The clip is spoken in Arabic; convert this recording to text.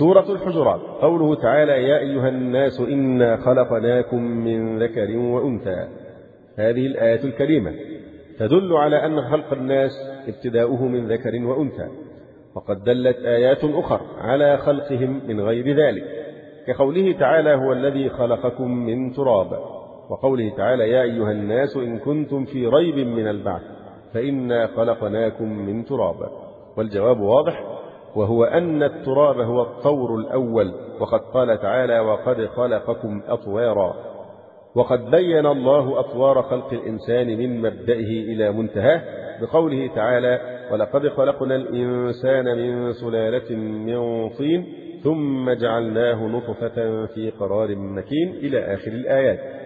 سورة الحجرات. قوله تعالى: يا أيها الناس إنا خلقناكم من ذكر وأنثى. هذه الآية الكريمة تدل على أن خلق الناس ابتداؤه من ذكر وأنثى، وقد دلت آيات أخرى على خلقهم من غير ذلك، كقوله تعالى: هو الذي خلقكم من تراب، وقوله تعالى: يا أيها الناس إن كنتم في ريب من البعث فإنا خلقناكم من تراب. والجواب واضح، وهو أن التراب هو الطور الأول، وقد قال تعالى: وقد خلقكم أطوارا. وقد بين الله أطوار خلق الإنسان من مبدئه إلى منتهاه بقوله تعالى: ولقد خلقنا الإنسان من سلالة من طين ثم جعلناه نطفة في قرار مكين، إلى آخر الآيات.